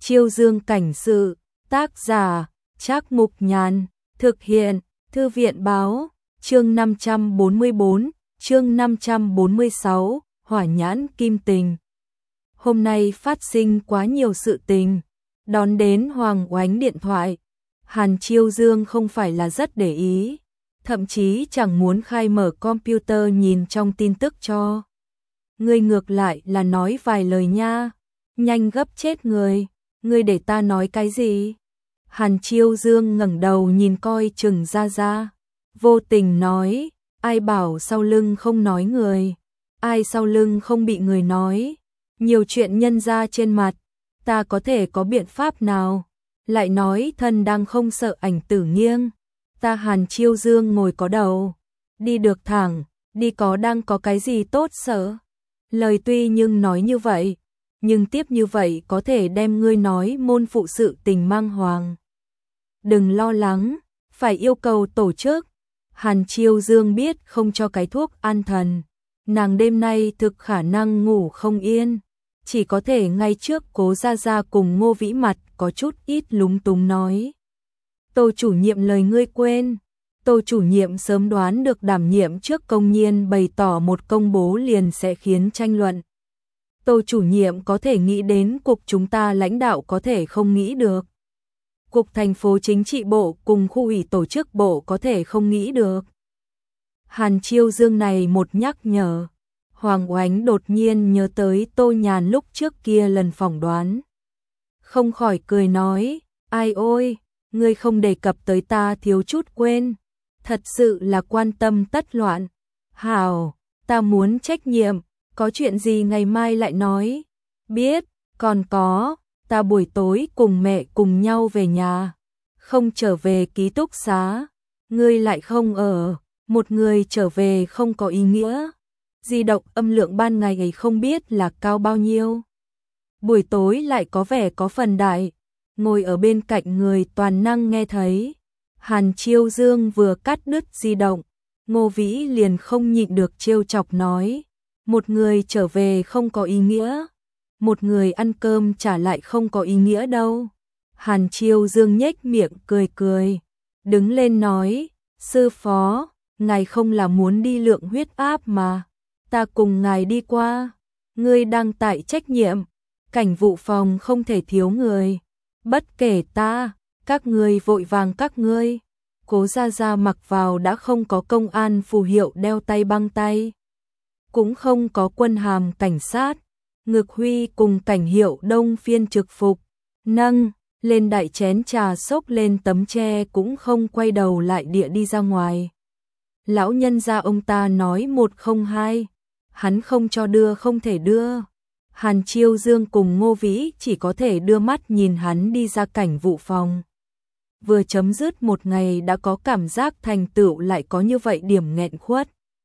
Chiêu Dương cảnh sự, tác giả, Trác Mục Nhàn, thực hiện, Thư viện báo, chương 544, chương 546, hỏa nhãn kim tình. Hôm nay phát sinh quá nhiều sự tình, đón đến Hoàng Oánh điện thoại. Hàn Chiêu Dương không phải là rất để ý, thậm chí chẳng muốn khai mở computer nhìn trong tin tức cho. Ngươi ngược lại là nói vài lời nha, nhanh gấp chết người, ngươi để ta nói cái gì? Hàn Chiêu Dương ngẩng đầu nhìn coi chừng ra, vô tình nói, ai bảo sau lưng không nói người, ai sau lưng không bị người nói, nhiều chuyện nhân ra trên mặt, ta có thể có biện pháp nào? Lại nói thân đang không sợ ảnh tử nghiêng, ta Hàn Chiêu Dương ngồi có đầu, đi được thẳng, đi có đang có cái gì tốt sợ. Lời tuy nhưng nói như vậy, nhưng tiếp như vậy có thể đem ngươi nói môn phụ sự tình mang hoàng. Đừng lo lắng, phải yêu cầu tổ chức. Hàn Chiêu Dương biết không cho cái thuốc an thần, nàng đêm nay thực khả năng ngủ không yên, chỉ có thể ngay trước Cố Gia Gia cùng Ngô Vĩ mặt có chút ít lúng túng nói. Tô chủ nhiệm lời ngươi quên. Tô chủ nhiệm sớm đoán được đảm nhiệm trước công nhiên bày tỏ một công bố liền sẽ khiến tranh luận. Tô chủ nhiệm có thể nghĩ đến cục chúng ta lãnh đạo có thể không nghĩ được. Cục thành phố chính trị bộ cùng khu ủy tổ chức bộ có thể không nghĩ được. Hàn Chiêu Dương này một nhắc nhở. Hoàng Oánh đột nhiên nhớ tới Tô Nhàn lúc trước kia lần phỏng đoán. Không khỏi cười nói, ai ôi, ngươi không đề cập tới ta thiếu chút quên. Thật sự là quan tâm tất loạn. Hảo, ta muốn trách nhiệm, có chuyện gì ngày mai lại nói. Biết, còn có, ta buổi tối cùng mẹ cùng nhau về nhà. Không trở về ký túc xá, ngươi lại không ở, một người trở về không có ý nghĩa. Di động âm lượng ban ngày ấy không biết là cao bao nhiêu. Buổi tối lại có vẻ có phần đại, ngồi ở bên cạnh người toàn năng nghe thấy. Hàn Chiêu Dương vừa cắt đứt di động, Ngô Vĩ liền không nhịn được trêu chọc nói, một người trở về không có ý nghĩa, một người ăn cơm trả lại không có ý nghĩa đâu. Hàn Chiêu Dương nhếch miệng cười, đứng lên nói, sư phó, ngài không là muốn đi lượng huyết áp mà, ta cùng ngài đi qua, ngươi đang tại trách nhiệm, cảnh vụ phòng không thể thiếu người, bất kể ta. Các ngươi vội vàng các ngươi. Cố Gia Gia mặc vào đã không có công an phù hiệu đeo tay băng tay, cũng không có quân hàm cảnh sát, ngực huy cùng cảnh hiệu đông phiên trực phục, nâng lên đại chén trà xốc lên tấm tre cũng không quay đầu lại địa đi ra ngoài. Lão nhân gia ông ta nói 102, hắn không cho đưa không thể đưa. Hàn Chiêu Dương cùng Ngô Vĩ chỉ có thể đưa mắt nhìn hắn đi ra cảnh vụ phòng. Vừa chấm dứt một ngày đã có cảm giác thành tựu lại có như vậy điểm nghẹn khuất.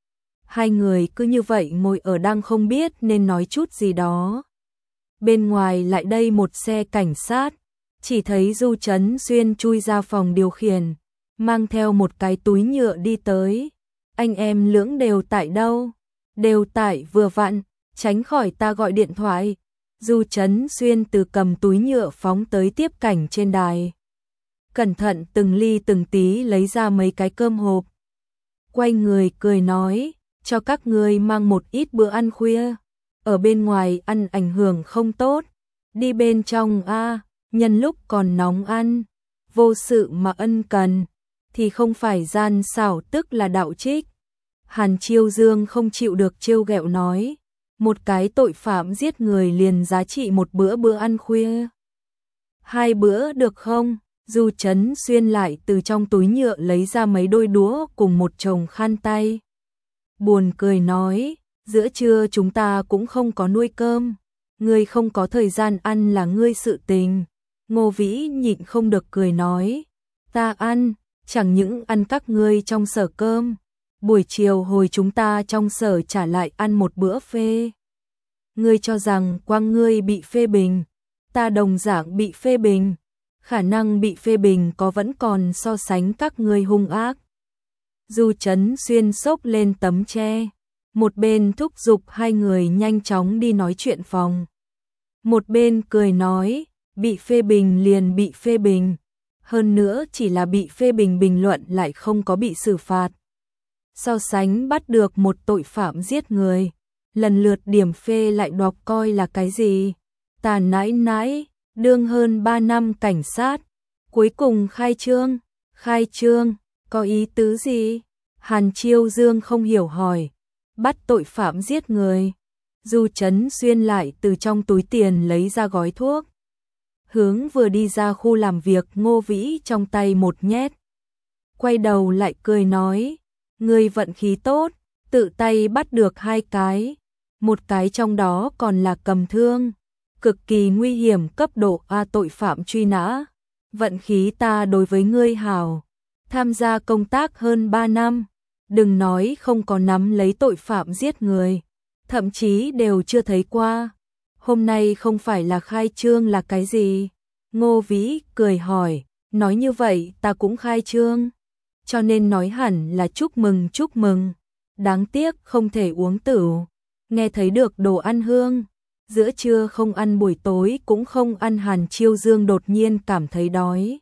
Hai người cứ như vậy ngồi ở đang không biết nên nói chút gì đó. Bên ngoài lại đây một xe cảnh sát, chỉ thấy Du Chấn Xuyên chui ra phòng điều khiển, mang theo một cái túi nhựa đi tới. Anh em lưỡng đều tại đâu? Đều tại vừa vặn, tránh khỏi ta gọi điện thoại. Du Chấn Xuyên từ cầm túi nhựa phóng tới tiếp cảnh trên đài. Cẩn thận từng ly từng tí lấy ra mấy cái cơm hộp. Quay người cười nói, cho các ngươi mang một ít bữa ăn khuya. Ở bên ngoài ăn ảnh hưởng không tốt. Đi bên trong nhân lúc còn nóng ăn. Vô sự mà ân cần, thì không phải gian xảo tức là đạo trích. Hàn Chiêu Dương không chịu được trêu ghẹo nói, một cái tội phạm giết người liền giá trị một bữa ăn khuya. 2 bữa được không? Du Chấn Xuyên lại từ trong túi nhựa lấy ra mấy đôi đũa cùng một chồng khăn tay. Buồn cười nói, giữa trưa chúng ta cũng không có nuôi cơm, ngươi không có thời gian ăn là ngươi sự tình. Ngô Vĩ nhịn không được cười nói, ta ăn, chẳng những ăn các ngươi trong sở cơm, buổi chiều hồi chúng ta trong sở trả lại ăn một bữa phê. Ngươi cho rằng quang ngươi bị phê bình, ta đồng dạng bị phê bình. Khả năng bị phê bình có vẫn còn so sánh các ngươi hung ác. Du Chấn Xuyên xốc lên tấm tre, một bên thúc giục hai người nhanh chóng đi nói chuyện phòng. Một bên cười nói, bị phê bình liền bị phê bình, hơn nữa chỉ là bị phê bình bình luận lại không có bị xử phạt. So sánh bắt được một tội phạm giết người, lần lượt điểm phê lại đọc coi là cái gì. Ta nãi nãi, đương hơn 3 năm cảnh sát, cuối cùng khai trương, có ý tứ gì? Hàn Chiêu Dương không hiểu hỏi, bắt tội phạm giết người. Du Chấn Xuyên lại từ trong túi tiền lấy ra gói thuốc. Hướng vừa đi ra khu làm việc Ngô Vĩ trong tay một nhét. Quay đầu lại cười nói, người vận khí tốt, tự tay bắt được 2 cái. Một cái trong đó còn là cầm thương, cực kỳ nguy hiểm cấp độ A tội phạm truy nã. Vận khí ta đối với ngươi hảo, tham gia công tác hơn 3 năm, đừng nói không có nắm lấy tội phạm giết người, thậm chí đều chưa thấy qua. Hôm nay không phải là khai trương là cái gì? Ngô Vĩ cười hỏi, nói như vậy ta cũng khai trương, cho nên nói hẳn là chúc mừng, đáng tiếc không thể uống tửu, nghe thấy được đồ ăn hương, giữa trưa không ăn buổi tối cũng không ăn. Hàn Chiêu Dương đột nhiên cảm thấy đói.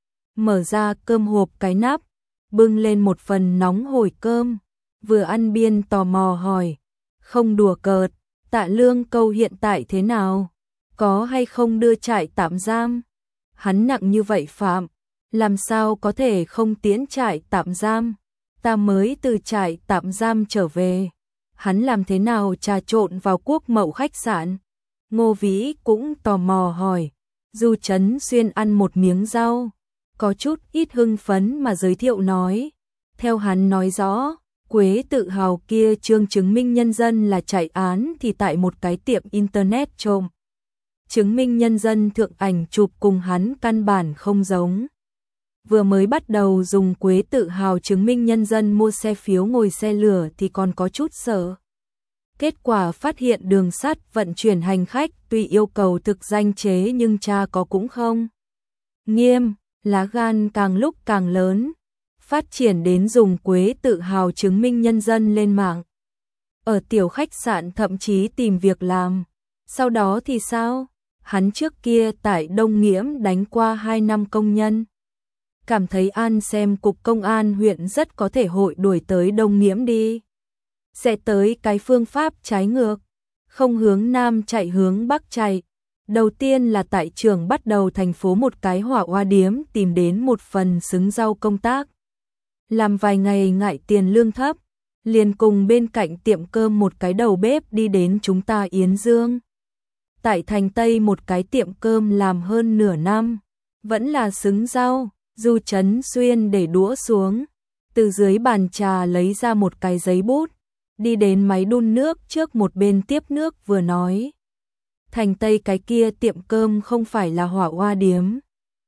Mở ra cơm hộp cái nắp, bưng lên một phần nóng hổi cơm, vừa ăn biên tò mò hỏi, không đùa cợt, Tạ Lương Câu hiện tại thế nào? Có hay không đưa trại tạm giam? Hắn nặng như vậy phạm, làm sao có thể không tiến trại tạm giam? Ta mới từ trại tạm giam trở về. Hắn làm thế nào trà trộn vào Quốc Mậu khách sạn? Ngô Vĩ cũng tò mò hỏi. Du Chấn Xuyên ăn một miếng rau, có chút ít hưng phấn mà giới thiệu nói. Theo hắn nói rõ, Quế tự hào kia trương chứng minh nhân dân là chạy án thì tại một cái tiệm internet trộm. Chứng minh nhân dân thượng ảnh chụp cùng hắn căn bản không giống. Vừa mới bắt đầu dùng Quế tự hào chứng minh nhân dân mua xe phiếu ngồi xe lửa thì còn có chút sợ. Kết quả phát hiện đường sắt vận chuyển hành khách tuy yêu cầu thực danh chế nhưng cha có cũng không nghiêm, lá gan càng lúc càng lớn, phát triển đến dùng Quế tự hào chứng minh nhân dân lên mạng. Ở tiểu khách sạn thậm chí tìm việc làm. Sau đó thì sao? Hắn trước kia tại Đông Nghiễm đánh qua 2 năm công nhân. Cảm thấy An xem cục công an huyện rất có thể hội đuổi tới Đông Nghiễm đi. Sẽ tới cái phương pháp trái ngược, không hướng Nam chạy hướng Bắc chạy. Đầu tiên là tại trường bắt đầu thành phố một cái hỏa hoa điếm tìm đến một phần xứng rau công tác. Làm vài ngày ngại tiền lương thấp, liền cùng bên cạnh tiệm cơm một cái đầu bếp đi đến chúng ta Yến Dương. Tại thành Tây một cái tiệm cơm làm hơn nửa năm, vẫn là xứng rau. Du Chấn Xuyên để đũa xuống, từ dưới bàn trà lấy ra một cái giấy bút, đi đến máy đun nước trước một bên tiếp nước vừa nói. Thành Tây cái kia tiệm cơm không phải là hỏa hoa điếm,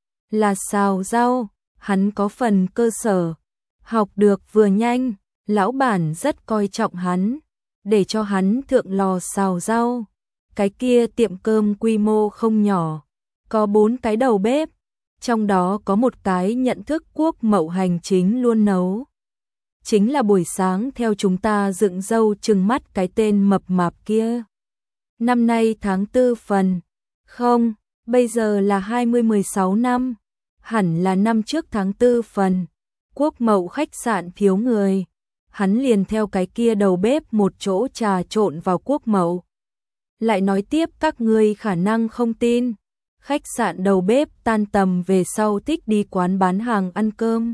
là xào rau, hắn có phần cơ sở, học được vừa nhanh, lão bản rất coi trọng hắn, để cho hắn thượng lò xào rau. Cái kia tiệm cơm quy mô không nhỏ, có 4 cái đầu bếp, trong đó có một cái nhận thức Quốc Mậu hành chính luôn nấu. Chính là buổi sáng theo chúng ta dựng râu trừng mắt cái tên mập mạp kia. Năm nay tháng 4 phần, không, bây giờ là 2016 năm, hẳn là năm trước tháng 4 phần. Quốc Mậu khách sạn thiếu người, hắn liền theo cái kia đầu bếp một chỗ trà trộn vào Quốc Mậu. Lại nói tiếp các ngươi khả năng không tin, khách sạn đầu bếp tan tầm về sau thích đi quán bán hàng ăn cơm.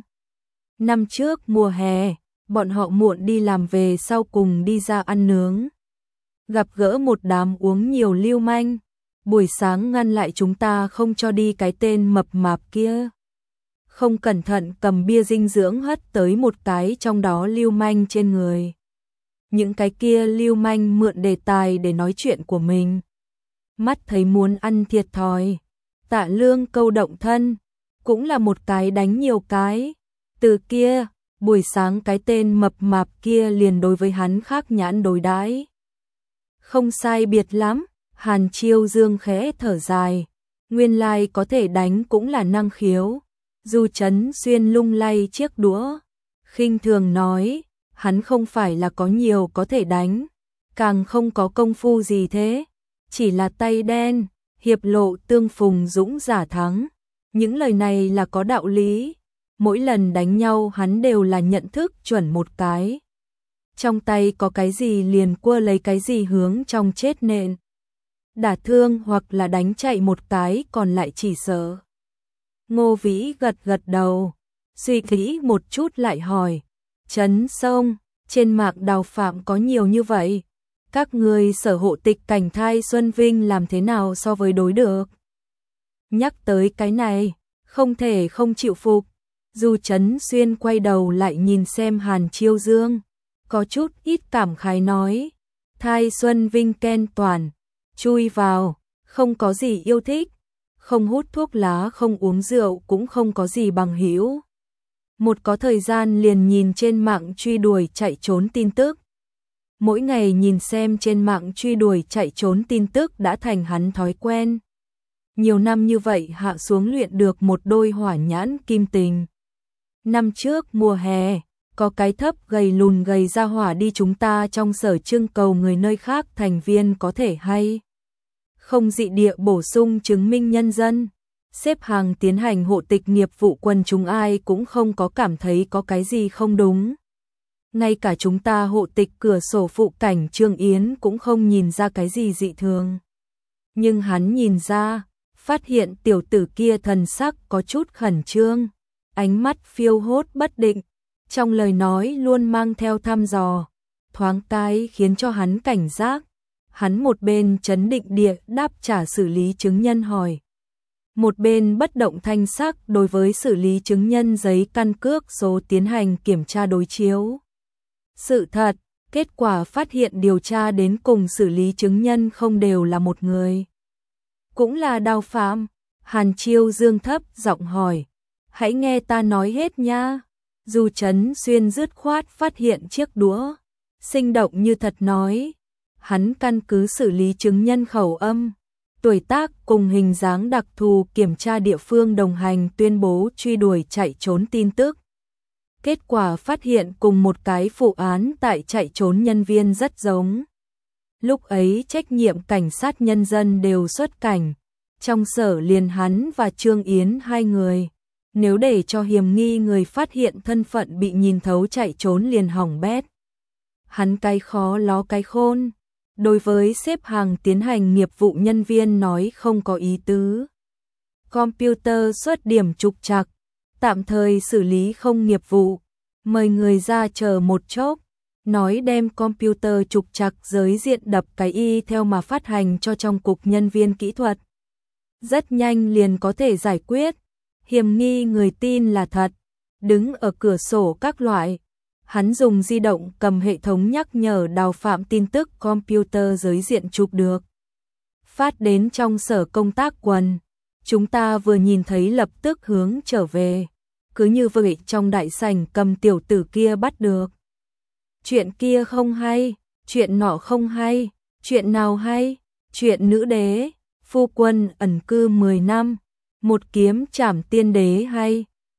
Năm trước mùa hè, bọn họ muộn đi làm về sau cùng đi ra ăn nướng. Gặp gỡ một đám uống nhiều lưu manh, buổi sáng ngăn lại chúng ta không cho đi cái tên mập mạp kia. Không cẩn thận cầm bia dinh dưỡng hất tới một cái trong đó lưu manh trên người. Những cái kia lưu manh mượn đề tài để nói chuyện của mình. Mắt thấy muốn ăn thiệt thòi. Tạ Lương Câu động thân, cũng là một cái đánh nhiều cái. Từ kia, buổi sáng cái tên mập mạp kia liền đối với hắn khác nhãn đối đãi. Không sai biệt lắm, Hàn Chiêu Dương khẽ thở dài. Nguyên lai có thể đánh cũng là năng khiếu. Du Chấn Xuyên lung lay chiếc đũa, khinh thường nói, hắn không phải là có nhiều có thể đánh, càng không có công phu gì thế, chỉ là tay đen, hiệp lộ tương phùng dũng giả thắng. Những lời này là có đạo lý. Mỗi lần đánh nhau hắn đều là nhận thức chuẩn một cái. Trong tay có cái gì liền quơ lấy cái gì hướng trong chết nện. Đả thương hoặc là đánh chạy một cái còn lại chỉ sợ. Ngô Vĩ gật gật đầu, suy nghĩ một chút lại hỏi. Trấn Sông, trên mạc đào phạm có nhiều như vậy. Các người sở hộ tịch cảnh thai Xuân Vinh làm thế nào so với đối được? Nhắc tới cái này, không thể không chịu phục. Du Trấn Xuyên quay đầu lại nhìn xem Hàn Chiêu Dương, có chút ít cảm khái nói. Thai Xuân Vinh ken toàn, chui vào, không có gì yêu thích, không hút thuốc lá, không uống rượu, cũng không có gì bằng hữu. Một có thời gian liền nhìn trên mạng truy đuổi chạy trốn tin tức. Mỗi ngày nhìn xem trên mạng truy đuổi chạy trốn tin tức đã thành hắn thói quen. Nhiều năm như vậy hạ xuống luyện được một đôi hỏa nhãn kim tình. Năm trước mùa hè, có cái thấp gầy lùn gầy ra hỏa đi chúng ta trong sở trưng cầu người nơi khác thành viên có thể hay không dị địa bổ sung chứng minh nhân dân. Xếp hàng tiến hành hộ tịch nghiệp vụ quần chúng ai cũng không có cảm thấy có cái gì không đúng. Ngay cả chúng ta hộ tịch cửa sổ phụ cảnh Trương Yến cũng không nhìn ra cái gì dị thường. Nhưng hắn nhìn ra, phát hiện tiểu tử kia thần sắc có chút khẩn trương, ánh mắt phiêu hốt bất định, trong lời nói luôn mang theo thăm dò, thoáng cái khiến cho hắn cảnh giác. Hắn một bên trấn định địa đáp trả xử lý chứng nhân hỏi, một bên bất động thanh sắc đối với xử lý chứng nhân giấy căn cước số tiến hành kiểm tra đối chiếu. Sự thật, kết quả phát hiện điều tra đến cùng xử lý chứng nhân không đều là một người. Cũng là Đào Phạm. Hàn Chiêu Dương thấp giọng hỏi, hãy nghe ta nói hết nha. Du Trấn Xuyên dứt khoát phát hiện chiếc đũa, sinh động như thật nói. Hắn căn cứ xử lý chứng nhân khẩu âm, tuổi tác cùng hình dáng đặc thù kiểm tra địa phương đồng hành tuyên bố truy đuổi chạy trốn tin tức. Kết quả phát hiện cùng một cái vụ án tại chạy trốn nhân viên rất giống. Lúc ấy trách nhiệm cảnh sát nhân dân đều xuất cảnh, trong sở liền hắn và Trương Yến hai người. Nếu để cho hiểm nghi người phát hiện thân phận bị nhìn thấu chạy trốn liền hỏng bét. Hắn cái khó ló cái khôn. Đối với xếp hàng tiến hành nghiệp vụ nhân viên nói không có ý tứ. Computer xuất điểm trục trặc, tạm thời xử lý không nghiệp vụ, mời người ra chờ một chốc, nói đem computer trục trặc giới diện đập cái y theo mà phát hành cho trong cục nhân viên kỹ thuật. Rất nhanh liền có thể giải quyết, hiểm nghi người tin là thật, đứng ở cửa sổ các loại. Hắn dùng di động cầm hệ thống nhắc nhở Đào Phạm tin tức computer giới diện chụp được. Phát đến trong sở công tác quần. Chúng ta vừa nhìn thấy lập tức hướng trở về. Cứ như vậy trong đại sảnh cầm tiểu tử kia bắt được. Chuyện kia không hay, chuyện nọ không hay, chuyện nào hay, chuyện nữ đế, phu quân ẩn cư 10 năm, một kiếm trảm tiên đế hay.